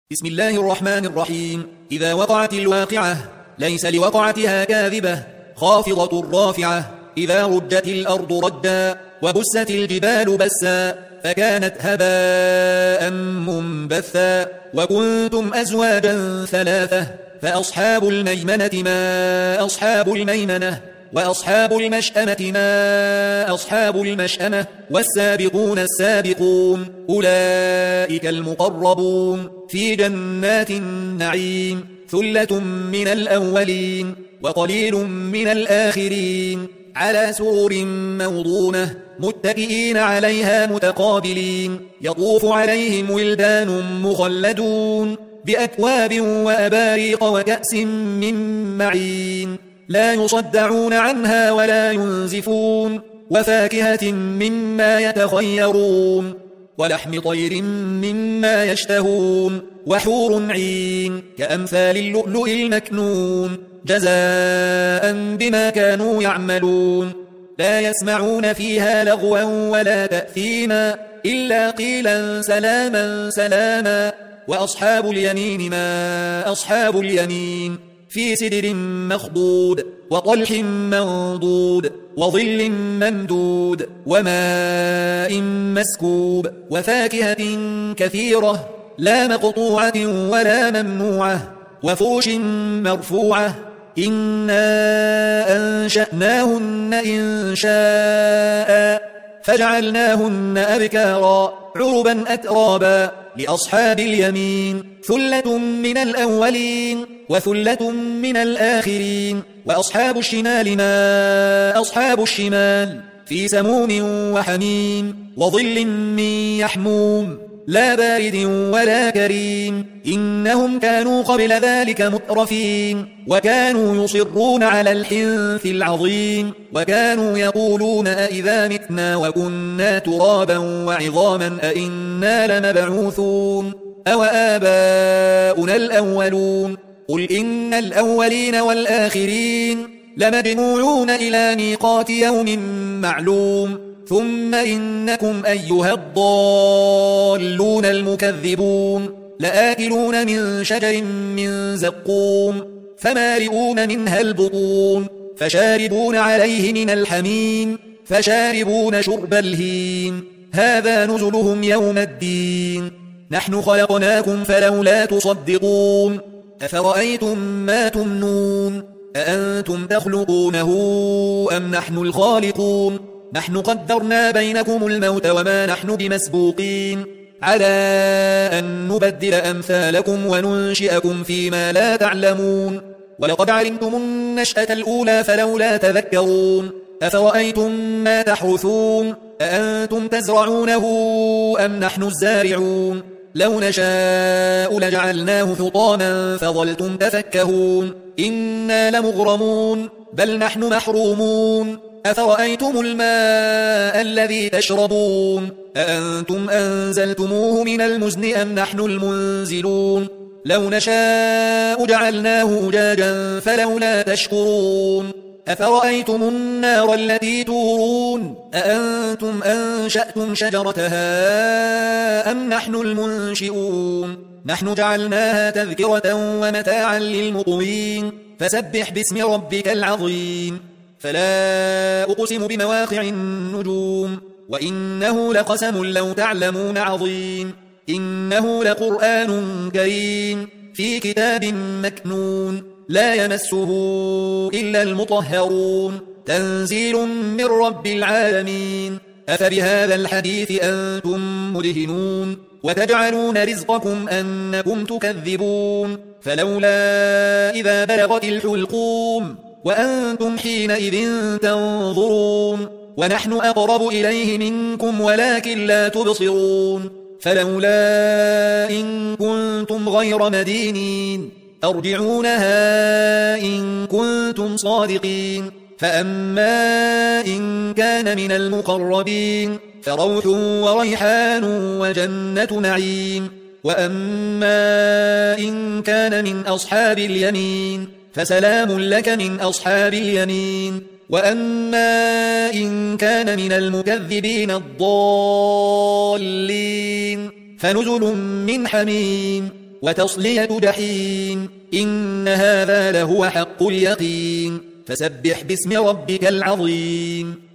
بسم الله الرحمن الرحيم. إذا وقعت الواقعة ليس لوقعتها كاذبة خافضة رافعة. إذا رجت الأرض ردا وبست الجبال بسا فكانت هباء منبثا. وكنتم أزواجا ثلاثة فأصحاب الميمنة ما أصحاب الميمنة وأصحاب المشأمة ما أصحاب المشأمة. والسابقون السابقون أولئك المقربون في جنات النعيم. ثلة من الأولين وقليل من الآخرين على سرر موضونة متكئين عليها متقابلين. يطوف عليهم ولدان مخلدون بأكواب وأباريق وكأس من معين لا يصدعون عنها ولا ينزفون. وفاكهة مما يتخيرون ولحم طير مما يشتهون. وحور عين كأمثال اللؤلؤ المكنون جزاء بما كانوا يعملون. لا يسمعون فيها لغوا ولا تأثيما إلا قيلا سلاما سلاما. وأصحاب اليمين ما أصحاب اليمين في سدر مخضود وطلح منضود وظل ممدود وماء مسكوب. وفاكهة كثيرة لا مقطوعة ولا ممنوعة وفوش مرفوعة. إنا أنشأناهن إنشاء فجعلناهن أبكارا عربا أترابا. لأصحاب اليمين ثلة من الأولين وثلة من الآخرين. وأصحاب الشمال ما أصحاب الشمال في سموم وحميم وظل من يحموم لا بارد ولا كريم. إنهم كانوا قبل ذلك مترفين وكانوا يصرون على الحنث العظيم. وكانوا يقولون أئذا متنا وكنا ترابا وعظاما أئنا لمبعوثون أو آباؤنا الأولون. قل إن الأولين والآخرين لمجموعون إلى ميقات يوم معلوم. ثم إنكم أيها الضالون المكذبون لآكلون من شجر من زقوم فمالئون منها البطون فشاربون عليه من الحميم فشاربون شرب الهيم. هذا نزلهم يوم الدين. نحن خلقناكم فلولا تصدقون. أفرأيتم ما تمنون أأنتم تخلقونه أم نحن الخالقون. نحن قدرنا بينكم الموت وما نحن بمسبوقين على أن نبدل أمثالكم وننشئكم فيما لا تعلمون. ولقد علمتم النشأة الأولى فلولا تذكرون. أفرأيتم ما تحرثون أأنتم تزرعونه أم نحن الزارعون. لو نشاء لجعلناه حطاما فظلتم تفكهون. إنا لمغرمون بل نحن محرومون. أفرأيتم الماء الذي تشربون أأنتم أنزلتموه من المزن أم نحن المنزلون. لو نشاء جعلناه أجاجا فلولا تشكرون. أفرأيتم النار التي تورون أأنتم أنشأتم شجرتها أم نحن المنشئون. نحن جعلناها تذكرة ومتاعا للمقوين. فسبح باسم ربك العظيم. فلا أقسم بمواقع النجوم وإنه لقسم لو تعلمون عظيم. إنه لقرآن كريم في كتاب مكنون لا يمسه إلا المطهرون. تنزيل من رب العالمين. أفبهذا الحديث أنتم مدهنون وتجعلون رزقكم أنكم تكذبون. فلولا إذا بلغت الحلقوم وأنتم حينئذ تنظرون. ونحن أقرب إليه منكم ولكن لا تبصرون. فلولا إن كنتم غير مدينين ترجعونها إن كنتم صادقين. فأما إن كان من المقربين فروح وريحان وجنة نعيم. وأما إن كان من أصحاب اليمين فسلام لك من أصحاب اليمين. وأما إن كان من المكذبين الضالين فنزل من حميم وتصلية جحيم إن هذا لهو حق اليقين فسبح باسم ربك العظيم